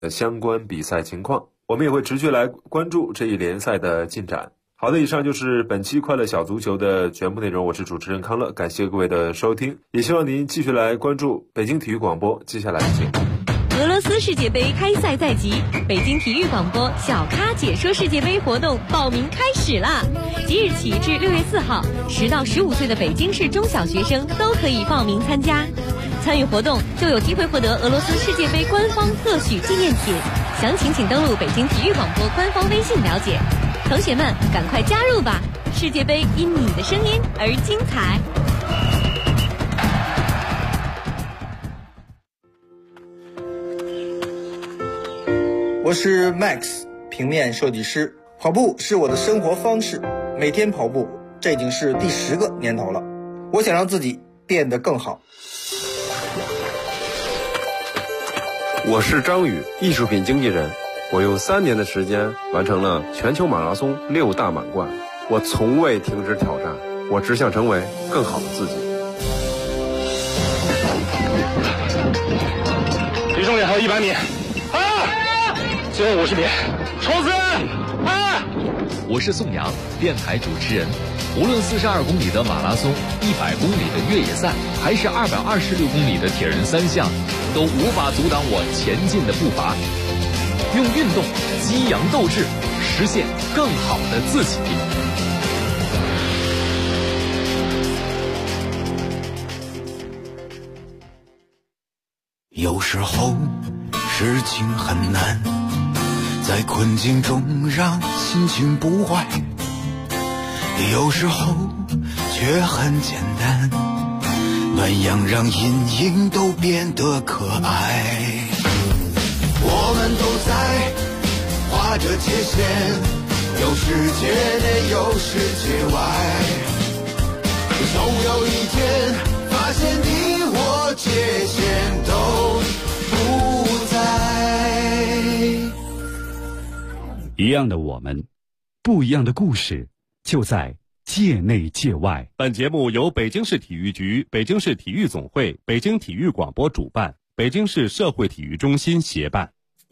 的相关比赛情况，我们也会持续来关注这一联赛的进展。好的，以上就是本期快乐小足球的全部内容，我是主持人康乐，感谢各位的收听，也希望您继续来关注北京体育广播接下来的节目。 俄罗斯世界杯开赛在即，北京体育广播小咖解说世界杯活动报名开始啦！即日起至6月4号，10到15岁的北京市中小学生都可以报名参加。参与活动就有机会获得俄罗斯世界杯官方特许纪念品，详情请登录北京体育广播官方微信了解。同学们，赶快加入吧！世界杯因你的声音而精彩。 我是 Max， 平面设计师。跑步是我的生活方式，每天跑步，这已经是第10个年头了。我想让自己变得更好。 我是张宇，艺术品经纪人。我用3年的时间完成了全球马拉松6大满贯。我从未停止挑战，我只想成为更好的自己。 离终点还有100米。最后50米，冲刺！ 我是宋阳，电台主持人。无论42公里的马拉松、100公里的越野赛，还是226公里的铁人3项，都无法阻挡我前进的步伐。用运动激扬斗志，实现更好的自己。 有时候事情很难，在困境中让心情不坏，有时候却很简单，暖阳让阴影都变得可爱。我们都在画着界限，有世界内有世界外，总有一天发现你我界限都不在。 一样的我们，不一样的故事，就在界内界外。 本节目由北京市体育局、北京市体育总会、北京体育广播主办，北京市社会体育中心协办。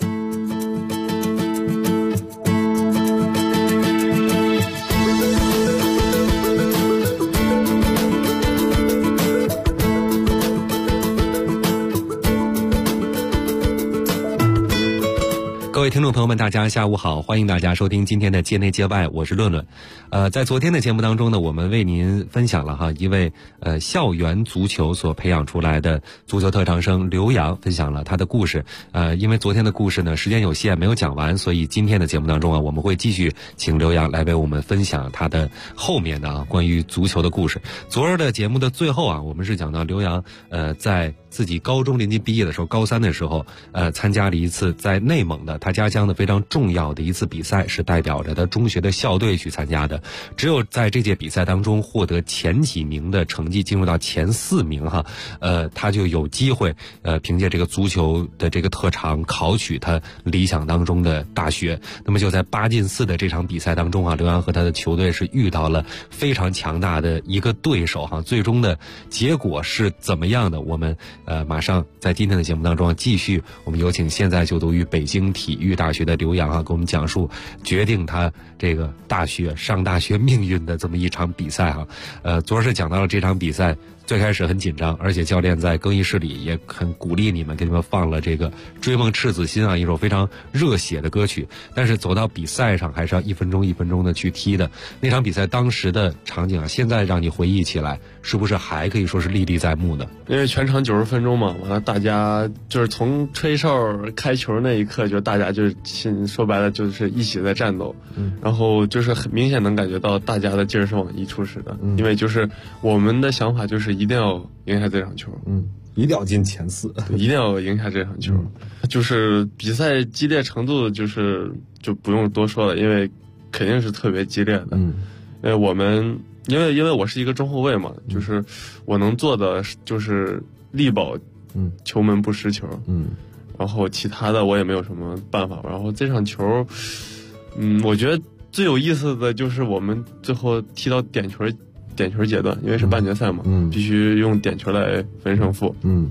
各位听众朋友们，大家下午好，欢迎大家收听今天的界内界外，我是论论。在昨天的节目当中呢，我们为您分享了一位校园足球所培养出来的足球特长生刘洋，分享了他的故事。因为昨天的故事呢时间有限没有讲完，所以今天的节目当中我们会继续请刘洋来为我们分享他的后面的关于足球的故事。昨儿的节目的最后我们是讲到刘洋在自己高中临近毕业的时候，高3的时候参加了一次在内蒙的他家乡的非常重要的一次比赛，是代表着他中学的校队去参加的。只有在这届比赛当中获得前几名的成绩，进入到前4名他就有机会凭借这个足球的这个特长考取他理想当中的大学。那么就在8进4的这场比赛当中刘洋和他的球队是遇到了非常强大的一个对手最终的结果是怎么样的，我们马上在今天的节目当中继续，我们有请现在就读于北京体育大学的刘洋给我们讲述决定他这个上大学命运的这么一场比赛昨儿是讲到了这场比赛最开始很紧张，而且教练在更衣室里也很鼓励你们，给你们放了这个《追梦赤子心》一首非常热血的歌曲。但是走到比赛上还是要1分钟1分钟的去踢的。那场比赛当时的场景现在让你回忆起来，是不是还可以说是历历在目的？ 因为全场90分钟嘛，完了大家就是从吹哨开球那一刻，就大家就是说白了就是一起在战斗，然后就是很明显能感觉到大家的劲儿是往一处使的，因为就是我们的想法就是一定要赢下这场球， 一定要进前4， 一定要赢下这场球。就是比赛激烈程度就不用多说了，因为肯定是特别激烈的。我们因为我是一个中后卫嘛，就是我能做的就是力保球门不失球，然后其他的我也没有什么办法。然后这场球我觉得最有意思的就是我们最后踢到点球阶段，因为是半决赛嘛，必须用点球来分胜负。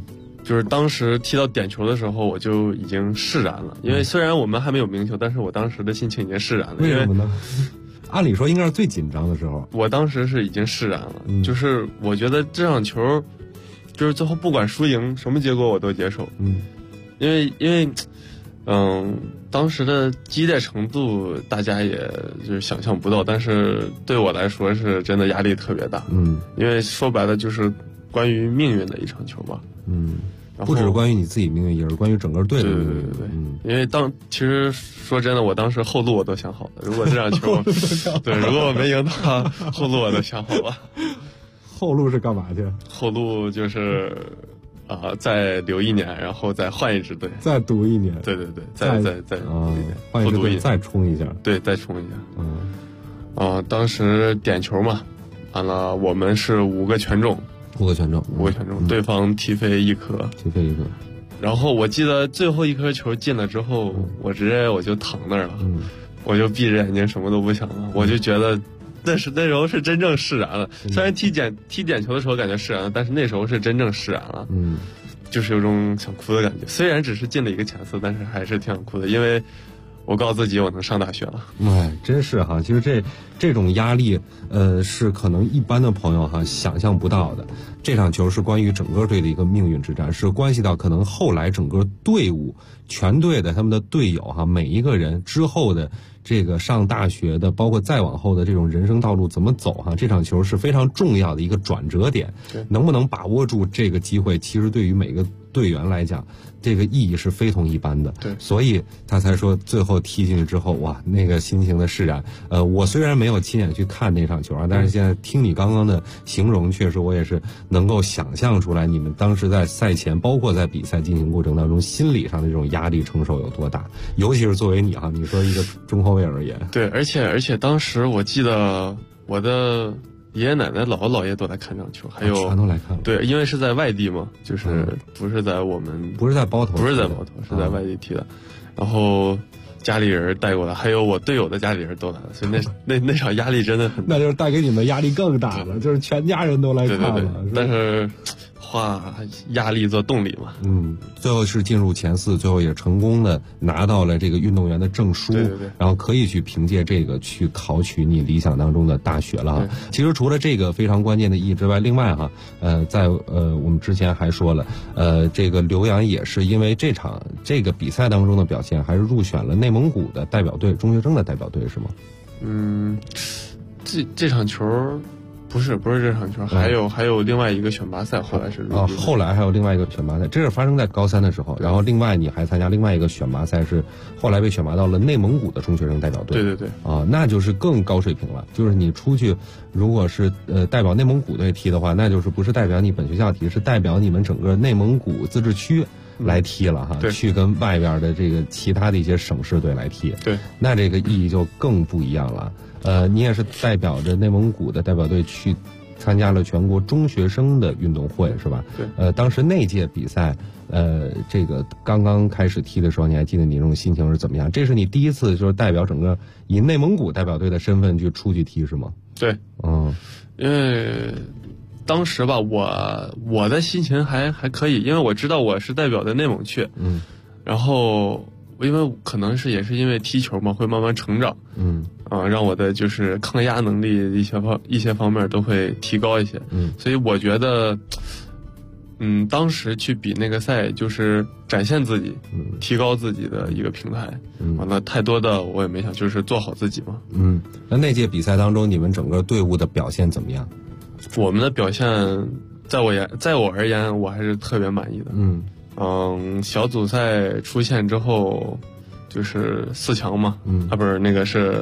就是当时踢到点球的时候，我就已经释然了。因为虽然我们还没有名球，但是我当时的心情已经释然了。 为什么呢？按理说应该是最紧张的时候。 我当时是已经释然了，就是我觉得这场球，就是最后不管输赢什么结果我都接受。因为当时的激烈程度大家也就是想象不到，但是对我来说是真的压力特别大。因为说白了就是关于命运的一场球吧。 不只是关于你自己命运，也是关于整个队的命运。 对，因为其实说真的，我当时后路我都想好了，如果这场球对，如果我没赢的话，后路我都想好了。 后路是干嘛去？ 后路就是再留1年，然后再换一支队， 再赌1年。 对，再换一支队再冲一下。 对，再冲一下。当时点球嘛，完了我们是5个全中。 5个全中， 对方踢飞1颗，然后我记得最后1颗球进了之后，我直接就躺那儿了，我就闭着眼睛什么都不想了，我就觉得那时候是真正释然了。虽然踢点球的时候感觉释然了，但是那时候是真正释然了。就是有种想哭的感觉。虽然只是进了1个前四，但是还是挺想哭的，因为我告诉自己我能上大学了。 真是哈，其实这种压力，是可能一般的朋友哈想象不到的。这场球是关于整个队的一个命运之战，是关系到可能后来整个队伍全队的他们的队友哈，每一个人之后的这个上大学的，包括再往后的这种人生道路怎么走哈，这场球是非常重要的一个转折点。能不能把握住这个机会，其实对于每个队员来讲，这个意义是非同一般的。所以他才说最后踢进去之后，哇，那个心情的释然。我虽然没有亲眼去看那场球啊，但是现在听你刚刚的形容，确实我也是能够想象出来，你们当时在赛前，包括在比赛进行过程当中，心理上的这种压力承受有多大？尤其是作为你哈，你说一个中后卫而言。 对，而且当时我记得我的爷爷奶奶、姥姥姥爷都来看这场球，还有全都来看。 对，因为是在外地嘛，就是不是在我们不是在包头， 是在外地踢的，然后家里人带过来，还有我队友的家里人都来了，所以那场压力真的很大。 那就是带给你们压力更大了，就是全家人都来看了。 对，但是化压力做动力嘛。 最后是进入前4，最后也成功的拿到了这个运动员的证书，然后可以去凭借这个去考取你理想当中的大学了哈。其实除了这个非常关键的意义之外，另外哈，在我们之前还说了，这个刘洋也是因为这个比赛当中的表现，还是入选了内蒙古的代表队，中学生的代表队是吗？ 这场球。不是这场球，还有另外一个选拔赛，后来是后来还有另外一个选拔赛，这是发生在高3的时候。然后另外你还参加另外一个选拔赛，是后来被选拔到了内蒙古的中学生代表队。 对那就是更高水平了。就是你出去，如果是代表内蒙古队踢的话，那就是不是代表你本学校踢，是代表你们整个内蒙古自治区来踢了哈，去跟外边的这个其他的一些省市队来踢。那这个意义就更不一样了。你也是代表着内蒙古的代表队去参加了全国中学生的运动会，是吧？当时那届比赛，这个刚刚开始踢的时候，你还记得你这种心情是怎么样？这是你第一次就是代表整个以内蒙古代表队的身份去出去踢是吗？ 对，因为当时吧，我的心情还可以，因为我知道我是代表的内蒙去，然后因为可能也是因为踢球嘛，会慢慢成长，让我的就是抗压能力一些方面都会提高一些，所以我觉得，当时去比那个赛就是展现自己，提高自己的一个平台，完了太多的我也没想，就是做好自己嘛。 那届比赛当中，你们整个队伍的表现怎么样？ 我们的表现，在我而言，我还是特别满意的。小组赛出现之后，就是4强嘛，不是那个是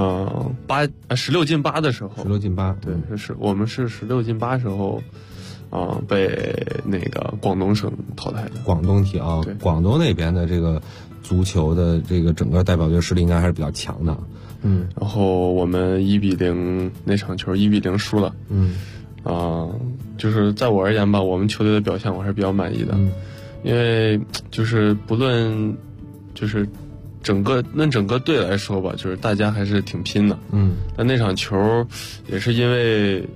16进8的时候 ，16进8， 对，我们是16进8时候，被那个广东省淘汰的。 广东踢啊，广东那边的这个足球的这个整个代表队实力应该还是比较强的。 然后我们1-0那场球1-0输了。就是在我而言吧，我们球队的表现我还是比较满意的。因为就是不论就是整个队来说吧，就是大家还是挺拼的。但那场球也是因为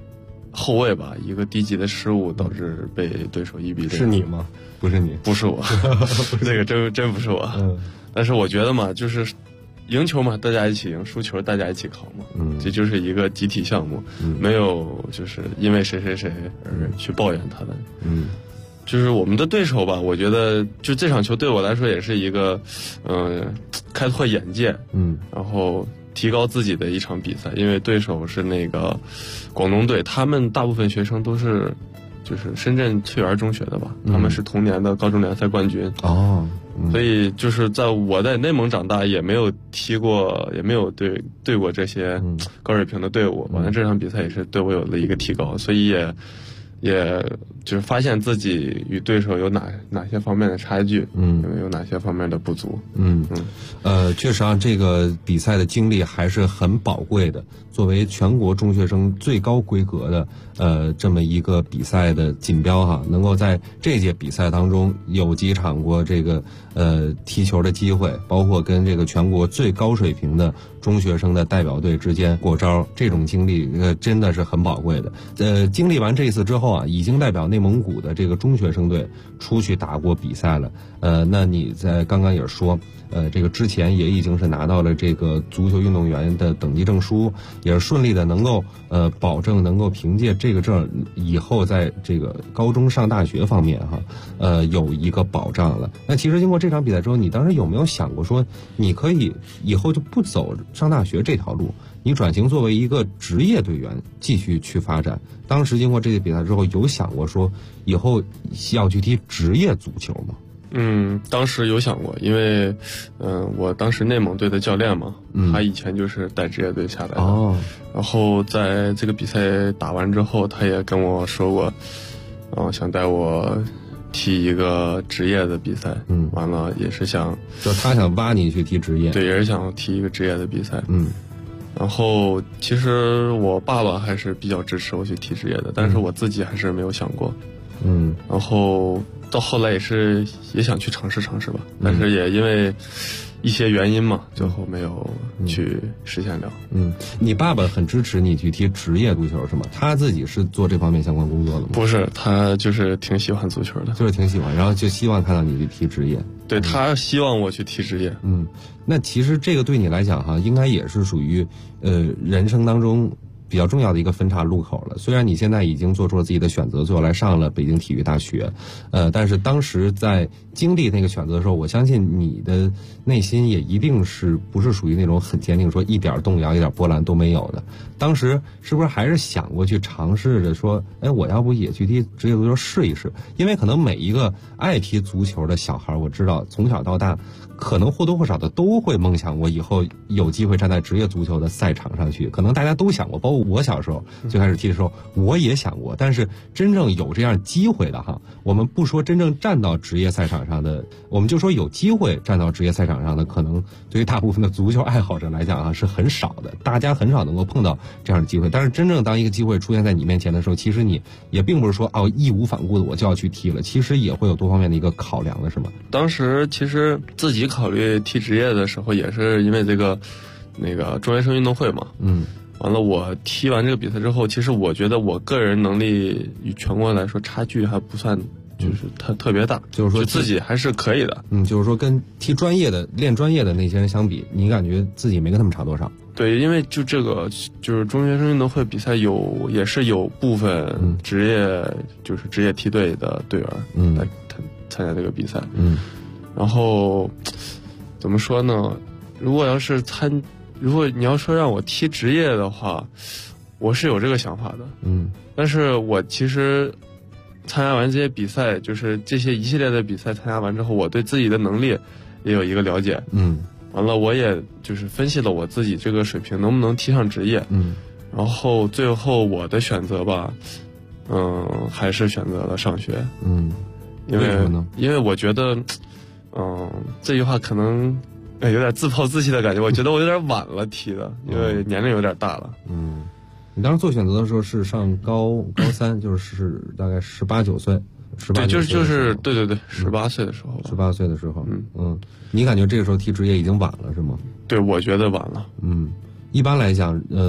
后卫吧，一个低级的失误导致被对手1比0。 是你吗？不是你， 不是我，这个真不是我。但是我觉得嘛，就是赢球嘛，大家一起赢；输球大家一起扛嘛。这就是一个集体项目，没有就是因为谁而去抱怨他的。就是我们的对手吧，我觉得就这场球对我来说也是一个，开拓眼界，然后提高自己的一场比赛。因为对手是那个广东队，他们大部分学生都是就是深圳翠园中学的吧，他们是同年的高中联赛冠军。所以就是我在内蒙长大，也没有踢过，也没有对过这些高水平的队伍。完了这场比赛也是对我有了一个提高，所以也就是发现自己与对手有哪些方面的差距，有哪些方面的不足。 确实啊，这个比赛的经历还是很宝贵的。作为全国中学生最高规格的这么一个比赛的锦标哈，能够在这届比赛当中有几场过这个踢球的机会，包括跟这个全国最高水平的中学生的代表队之间过招，这种经历真的是很宝贵的。经历完这一次之后啊，已经代表内蒙古的这个中学生队出去打过比赛了。那你在刚刚也说，这个之前也已经是拿到了这个足球运动员的等级证书，也是顺利的能够保证能够凭借这个证以后在这个高中上大学方面哈，有一个保障了。那其实经过这场比赛之后，你当时有没有想过说，你可以以后就不走上大学这条路，你转型作为一个职业队员继续去发展？当时经过这些比赛之后，有想过说以后要去踢职业足球吗？ 当时有想过，因为我当时内蒙队的教练嘛，他以前就是带职业队下来的。然后在这个比赛打完之后，他也跟我说过，想带我踢一个职业的比赛。完了也是想， 就他想挖你去踢职业。 对，也是想踢一个职业的比赛。然后其实我爸爸还是比较支持我去踢职业的，但是我自己还是没有想过。然后到后来也想去尝试吧，但是也因为一些原因嘛，最后没有去实现了。 你爸爸很支持你去踢职业足球是吗？他自己是做这方面相关工作的吗？ 不是，他就是挺喜欢足球的， 就是挺喜欢，然后就希望看到你去踢职业。 对，他希望我去踢职业。 那其实这个对你来讲哈，应该也是属于人生当中比较重要的一个分岔路口了。虽然你现在已经做出了自己的选择，最后来上了北京体育大学，但是当时在经历那个选择的时候，我相信你的内心也一定是不是属于那种很坚定，说一点动摇、一点波澜都没有的。当时是不是还是想过去尝试着说，我要不也去踢职业足球试一试？因为可能每一个爱踢足球的小孩，我知道从小到大，可能或多或少的都会梦想我以后有机会站在职业足球的赛场上去。可能大家都想过，包括我小时候最开始踢的时候，我也想过。但是真正有这样机会的哈，我们不说真正站到职业赛场上的，我们就说有机会站到职业赛场上的，可能对于大部分的足球爱好者来讲啊是很少的，大家很少能够碰到这样的机会。但是真正当一个机会出现在你面前的时候，其实你也并不是说义无反顾的我就要去踢了，其实也会有多方面的一个考量的，是吗？ 当时其实自己考虑踢职业的时候，也是因为这个中学生运动会嘛。完了，我踢完这个比赛之后，其实我觉得我个人能力与全国来说差距还不算就是特别大， 就是说自己还是可以的。 就是说跟踢专业的练专业的那些人相比，你感觉自己没跟他们差多少？ 对，因为就这个就是中学生运动会比赛也是有部分职业梯队的队员来参加这个比赛。然后怎么说呢？如果你要说让我踢职业的话，我是有这个想法的。但是我其实参加完这些比赛，就是这些一系列的比赛参加完之后，我对自己的能力也有一个了解。完了，我也就是分析了我自己这个水平能不能踢上职业。然后最后我的选择吧，还是选择了上学。 为什么呢？ 因为我觉得，这句话可能有点自暴自弃的感觉。我觉得我有点晚了踢的，因为年龄有点大了。 你当时做选择的时候是上高三，就是大概18、19岁。 对，就是对，18岁的时候。 18岁的时候。你感觉这个时候踢职业已经晚了是吗？ 对，我觉得晚了。 一般来讲，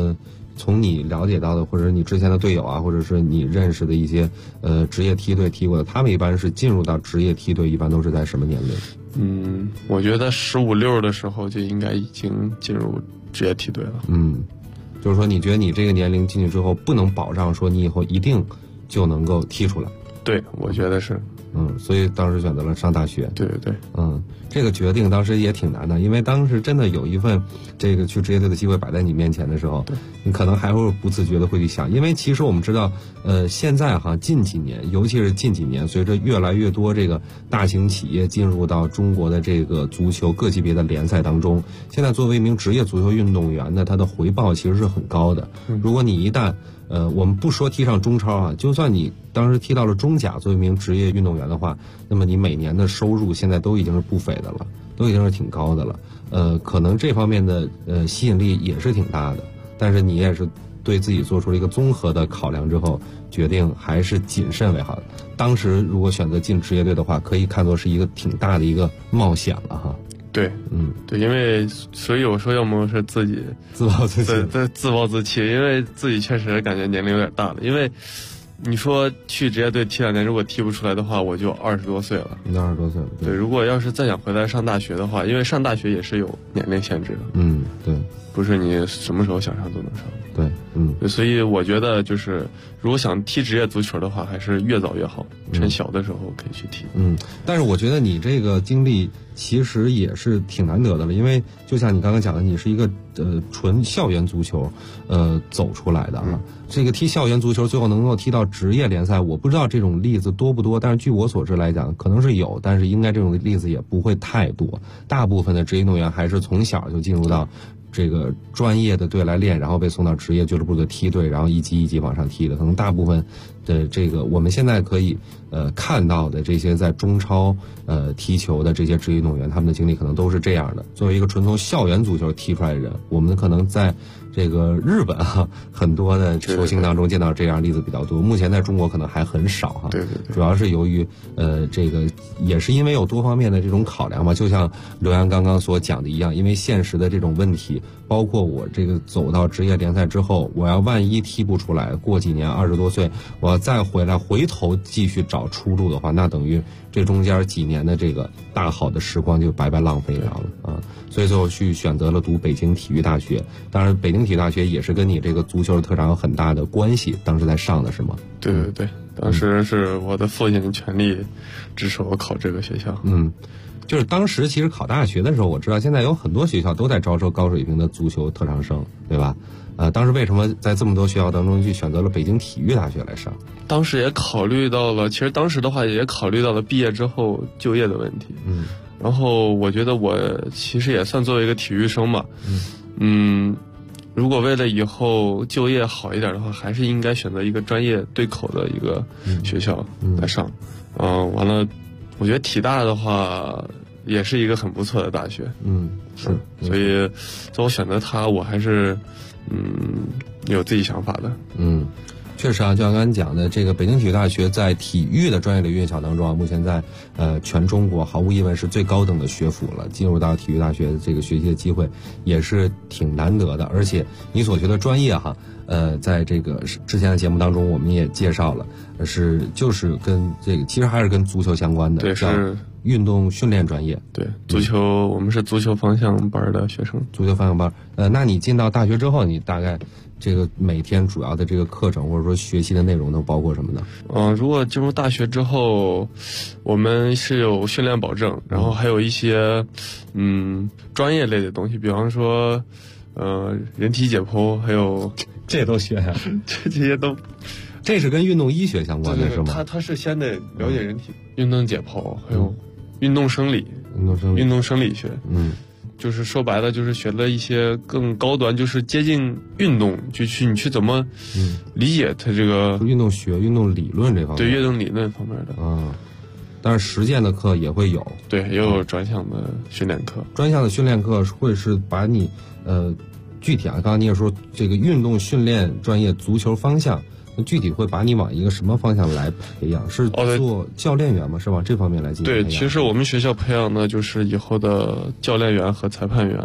从你了解到的，或者你之前的队友啊，或者是你认识的一些职业梯队踢过的，他们一般是进入到职业梯队，一般都是在什么年龄？ 我觉得15、16的时候就应该已经进入职业梯队了。 就是说你觉得你这个年龄进去之后，不能保障说你以后一定就能够踢出来？ 对，我觉得是。 所以当时选择了上大学。 对对对。 这个决定当时也挺难的，因为当时真的有一份这个去职业队的机会摆在你面前的时候，你可能还会不自觉的会去想，因为其实我们知道，现在近几年，尤其是近几年，随着越来越多这个大型企业进入到中国的这个足球各级别的联赛当中，现在作为一名职业足球运动员呢，他的回报其实是很高的。如果你一旦我们不说踢上中超就算你当时踢到了中甲，作为一名职业运动员的话，那么你每年的收入现在都已经是不菲的了，都已经是挺高的了。可能这方面的吸引力也是挺大的，但是你也是对自己做出了一个综合的考量之后，决定还是谨慎为好的。当时如果选择进职业队的话，可以看作是一个挺大的一个冒险了哈。 对，对，因为所以有时候要么是自己自暴自弃， 自暴自弃，因为自己确实感觉年龄有点大了。因为你说去职业队踢2年，如果踢不出来的话，我就20多岁了。 你20多岁了。 对，如果要是再想回来上大学的话，因为上大学也是有年龄限制的。 对， 不是你什么时候想上都能上。 对， 所以我觉得就是如果想踢职业足球的话，还是越早越好，趁小的时候可以去踢。 但是我觉得你这个经历其实也是挺难得的了，因为就像你刚刚讲的，你是一个纯校园足球走出来的这个踢校园足球最后能够踢到职业联赛，我不知道这种例子多不多，但是据我所知来讲，可能是有，但是应该这种例子也不会太多。大部分的职业运动员还是从小就进入到这个专业的队来练，然后被送到职业俱乐部的梯队，然后一级一级往上踢的。可能大部分的这个我们现在可以看到的这些在中超踢球的这些职业运动员，他们的经历可能都是这样的。作为一个纯从校园足球踢出来的人，我们可能在这个日本很多的球星当中见到这样例子比较多，目前在中国可能还很少对， 主要是由于这个也是因为有多方面的这种考量嘛，就像刘洋刚刚所讲的一样，因为现实的这种问题，包括我这个走到职业联赛之后，我要万一踢不出来，过几年20多岁，我要再回头继续找出路的话，那等于这中间几年的这个大好的时光就白白浪费掉了所以最后去选择了读北京体育大学。当然北京体育大学也是跟你这个足球的特长有很大的关系，当时在上的是吗？ 对，当时是我的父亲全力支持我考这个学校。 就是当时其实考大学的时候，我知道现在有很多学校都在招收高水平的足球特长生，对吧？当时为什么在这么多学校当中去选择了北京体育大学来上？ 当时也考虑到了，其实当时的话也考虑到了毕业之后就业的问题。然后我觉得我其实也算作为一个体育生嘛。如果为了以后就业好一点的话，还是应该选择一个专业对口的一个学校来上。完了，我觉得体大的话也是一个很不错的大学。 是， 所以在我选择它，我还是有自己想法的。 确实就像刚才讲的，这个北京体育大学在体育的专业领域院校当中目前在全中国毫无疑问是最高等的学府了。进入到体育大学这个学习的机会也是挺难得的，而且你所学的专业在这个之前的节目当中我们也介绍了，就是跟这个其实还是跟足球相关的， 对，是运动训练专业。 对，足球我们是足球方向班的学生。 足球方向班，那你进到大学之后，你大概这个每天主要的这个课程或者说学习的内容都包括什么呢？ 如果进入大学之后，我们是有训练保证，然后还有一些专业类的东西，比方说人体解剖，还有这都学呀这些都。 这是跟运动医学相关的是吗？ 他是先得了解人体运动解剖，还有运动生理、运动生理学。就是说白了，就是学了一些更高端，就是接近运动，你去怎么理解它这个运动学、运动理论这方面。 对，运动理论方面的。 但是实践的课也会有。 对，也有专项的训练课。 专项的训练课会是把你具体刚刚你也说这个运动训练专业足球方向。具体会把你往一个什么方向来培养？是做教练员吗？是往这方面来进行培养？ 对，其实我们学校培养的就是以后的教练员和裁判员。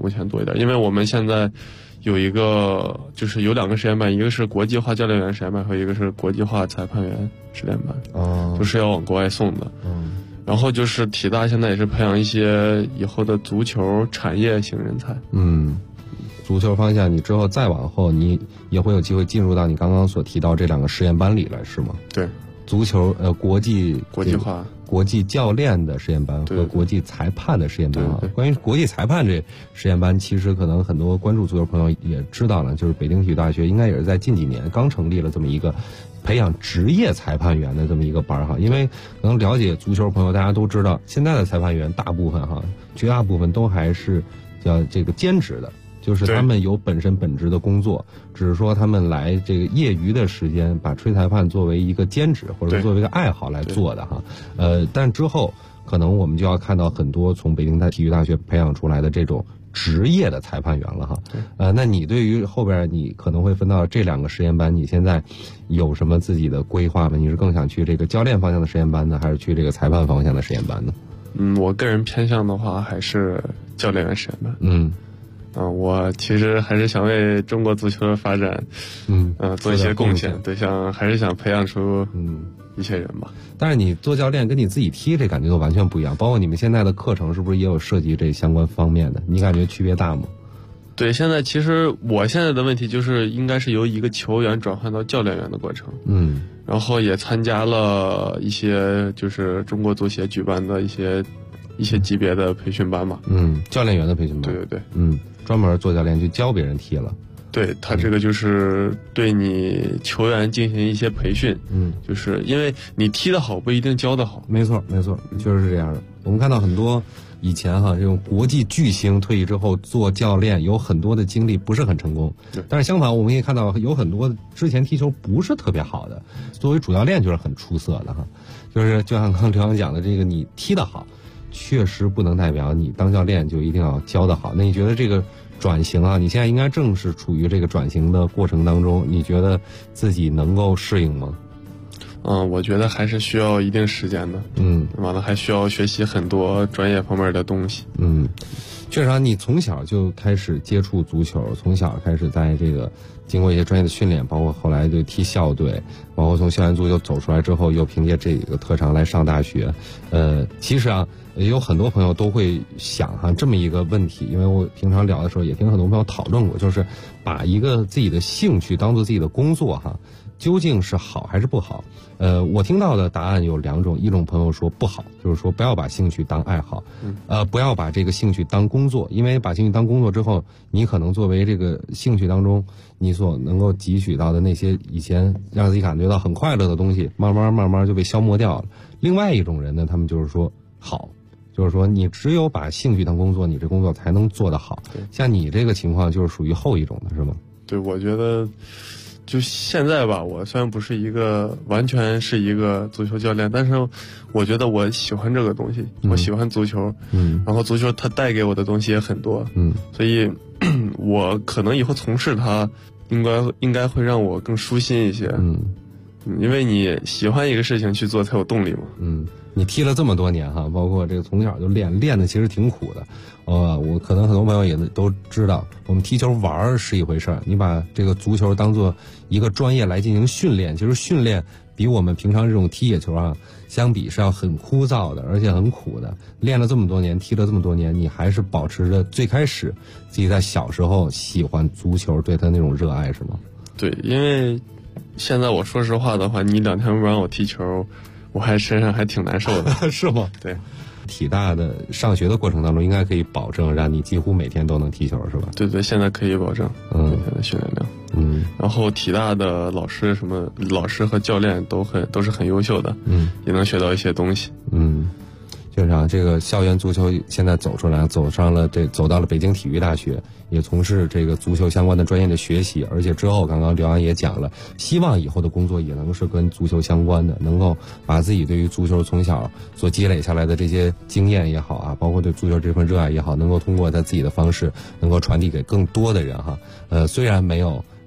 目前多一点，因为我们现在有一个就是有2个实验班，一个是国际化教练员实验班，和一个是国际化裁判员实验班，就是要往国外送的。然后就是体大现在也是培养一些以后的足球产业型人才。 足球方向你之后再往后，你也会有机会进入到你刚刚所提到这2个实验班里来，是吗？ 对， 足球国际化、 国际教练的实验班和国际裁判的实验班啊。关于国际裁判这实验班，其实可能很多关注足球朋友也知道了，就是北京体育大学应该也是在近几年刚成立了这么一个培养职业裁判员的这么一个班哈。因为可能了解足球朋友大家都知道，现在的裁判员大部分绝大部分都还是叫这个兼职的。就是他们有本职的工作，只是说他们来这个业余的时间把吹裁判作为一个兼职或者作为一个爱好来做的哈。但之后可能我们就要看到很多从北京体育大学培养出来的这种职业的裁判员了哈。那你对于后边你可能会分到这2个实验班，你现在有什么自己的规划吗？你是更想去这个教练方向的实验班呢，还是去这个裁判方向的实验班呢？ 我个人偏向的话还是教练员实验班。我其实还是想为中国足球的发展，做一些贡献。对，还是想培养出一些人吧。 但是你做教练跟你自己踢这感觉都完全不一样，包括你们现在的课程是不是也有涉及这相关方面的？你感觉区别大吗？ 对，其实我现在的问题就是应该是由一个球员转换到教练员的过程。然后也参加了一些就是中国足协举办的一些级别的培训班嘛。 教练员的培训班。 对。 专门做教练去教别人踢了。 对，他这个就是对你球员进行一些培训。就是因为你踢得好不一定教得好。 没错，确实是这样的。我们看到很多以前这种国际巨星退役之后做教练，有很多的经历不是很成功。但是相反，我们也看到有很多之前踢球不是特别好的，作为主教练就是很出色的哈。就是就像刚刚刘洋讲的，这个你踢得好，确实不能代表你当教练就一定要教得好。那你觉得这个转型你现在应该正是处于这个转型的过程当中，你觉得自己能够适应吗？ 我觉得还是需要一定时间的。完了还需要学习很多专业方面的东西。 确实你从小就开始接触足球，从小开始在这个经过一些专业的训练，包括后来就踢校队，包括从校园足球走出来之后，又凭借这个特长来上大学。其实有很多朋友都会想这么一个问题，因为我平常聊的时候也听很多朋友讨论过，就是把一个自己的兴趣当做自己的工作究竟是好还是不好？我听到的答案有2种，一种朋友说不好，就是说不要把兴趣当爱好，不要把这个兴趣当工作，因为把兴趣当工作之后，你可能作为这个兴趣当中你所能够汲取到的那些以前让自己感觉到很快乐的东西，慢慢就被消磨掉了。另外一种人呢，他们就是说好，就是说你只有把兴趣当工作，你这工作才能做得好。像你这个情况就是属于后一种的，是吗？ 对，我觉得就现在吧，我虽然不是完全是一个足球教练，但是我觉得我喜欢这个东西，我喜欢足球，然后足球它带给我的东西也很多，所以我可能以后从事它应该会让我更舒心一些，因为你喜欢一个事情去做才有动力嘛。 你踢了这么多年包括这个从小就练的其实挺苦的。我可能很多朋友也都知道，我们踢球玩是一回事儿，你把这个足球当做一个专业来进行训练，其实训练比我们平常这种踢野球相比是要很枯燥的，而且很苦的。练了这么多年，踢了这么多年，你还是保持着最开始自己在小时候喜欢足球对他那种热爱，是吗？ 对，因为现在我说实话的话，你2天不让我踢球，我身上还挺难受的。 是吗？ 对。 体大的上学的过程当中，应该可以保证让你几乎每天都能踢球，是吧？ 对，现在可以保证每天的训练量。然后体大的老师和教练都是很优秀的，也能学到一些东西。 就像这个校园足球现在走到了北京体育大学，也从事这个足球相关的专业的学习，而且之后刚刚刘洋也讲了，希望以后的工作也能是跟足球相关的，能够把自己对于足球从小所积累下来的这些经验也好包括对足球这份热爱也好，能够通过他自己的方式能够传递给更多的人虽然没有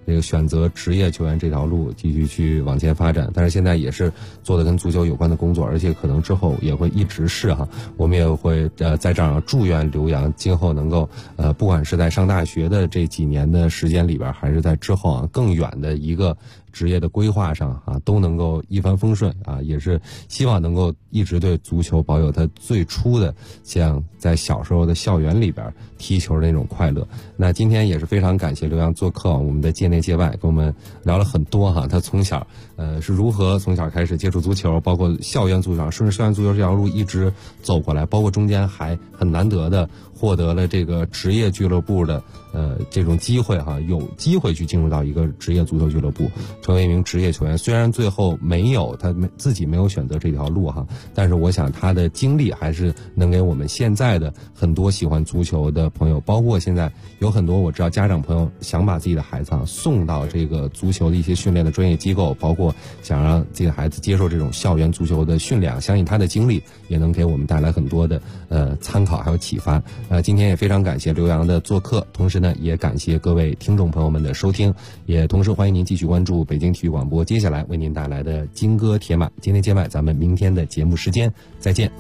这个选择职业球员这条路继续去往前发展。但是现在也是做的跟足球有关的工作，而且可能之后也会一直是哈。我们也会在这儿祝愿刘洋今后能够不管是在上大学的这几年的时间里边，还是在之后啊更远的一个职业的规划上啊，都能够一帆风顺啊，也是希望能够一直对足球保有它最初的像在小时候的校园里边踢球的那种快乐。那今天也是非常感谢刘洋做客我们的界内界外，跟我们聊了很多哈，他从小是如何从小开始接触足球，包括校园足球，顺着校园足球这条路一直走过来，包括中间还很难得的获得了这个职业俱乐部的这种机会哈，有机会去进入到一个职业足球俱乐部，成为一名职业球员。虽然最后他自己没有选择这条路哈，但是我想他的经历还是能给我们现在的很多喜欢足球的朋友，包括现在有很多我知道家长朋友想把自己的孩子送到这个足球的一些训练的专业机构，包括想让自己的孩子接受这种校园足球的训练，相信他的经历也能给我们带来很多的参考还有启发。今天也非常感谢刘洋的做客，同时呢也感谢各位听众朋友们的收听，也同时欢迎您继续关注北京体育广播接下来为您带来的金戈铁马。今天节目咱们明天的节目时间再见。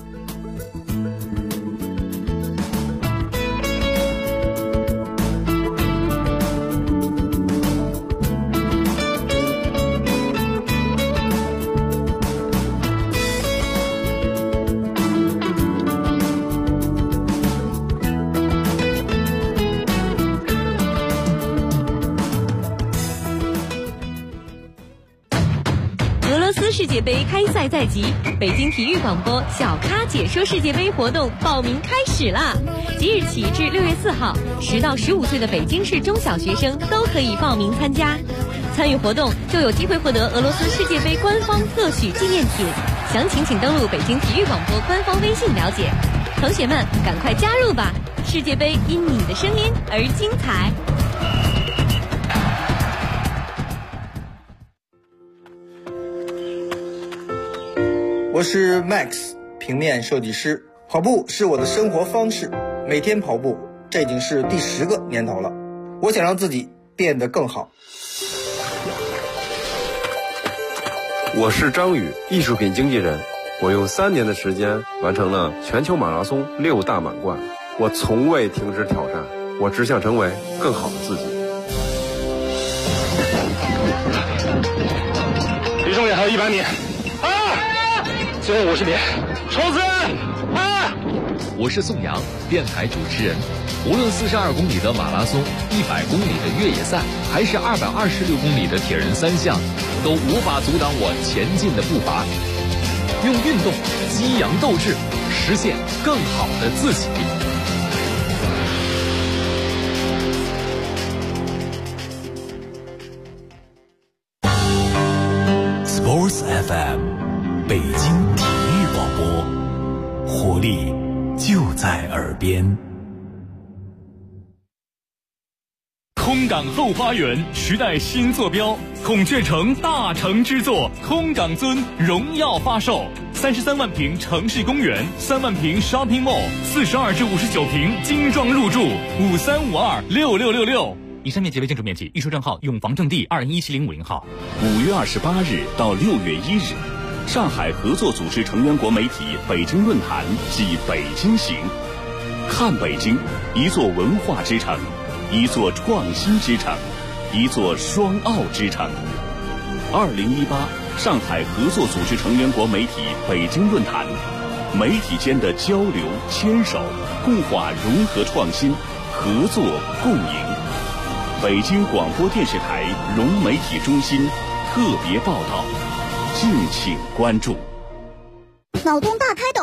世界杯开赛在即，北京体育广播小咖解说世界杯活动报名开始啦！即日起至6月4号，10到15岁的北京市中小学生都可以报名参加。参与活动就有机会获得俄罗斯世界杯官方特许纪念品，详情请登录北京体育广播官方微信了解。同学们，赶快加入吧！世界杯因你的声音而精彩。 我是 Max， 平面设计师。跑步是我的生活方式，每天跑步，这已经是第10个年头了。我想让自己变得更好。 我是张宇，艺术品经纪人。我用3年的时间完成了全球马拉松6大满贯。我从未停止挑战，我只想成为更好的自己。 离终点还有100米。最后50米，冲刺！ 我是宋阳，电台主持人。无论42公里的马拉松、100公里的越野赛，还是226公里的铁人3项，都无法阻挡我前进的步伐。用运动激扬斗志，实现更好的自己。 Sports FM， 北京体育广播，活力就在耳边。 空港后花园时代新坐标，孔雀城大成之作空港尊荣耀发售，33万平城市公园，3万平 Shopping Mall，42至59平精装入住，53526666。以上面积为建筑面积，预售证号永房证地2017050号。 5月28日到6月1日，上海合作组织成员国媒体北京论坛暨北京行，看北京，一座文化之城，一座创新之城，一座双奥之城。2018上海合作组织成员国媒体北京论坛，媒体间的交流牵手，固化融合创新，合作共赢。北京广播电视台融媒体中心特别报道，敬请关注。 脑洞大开的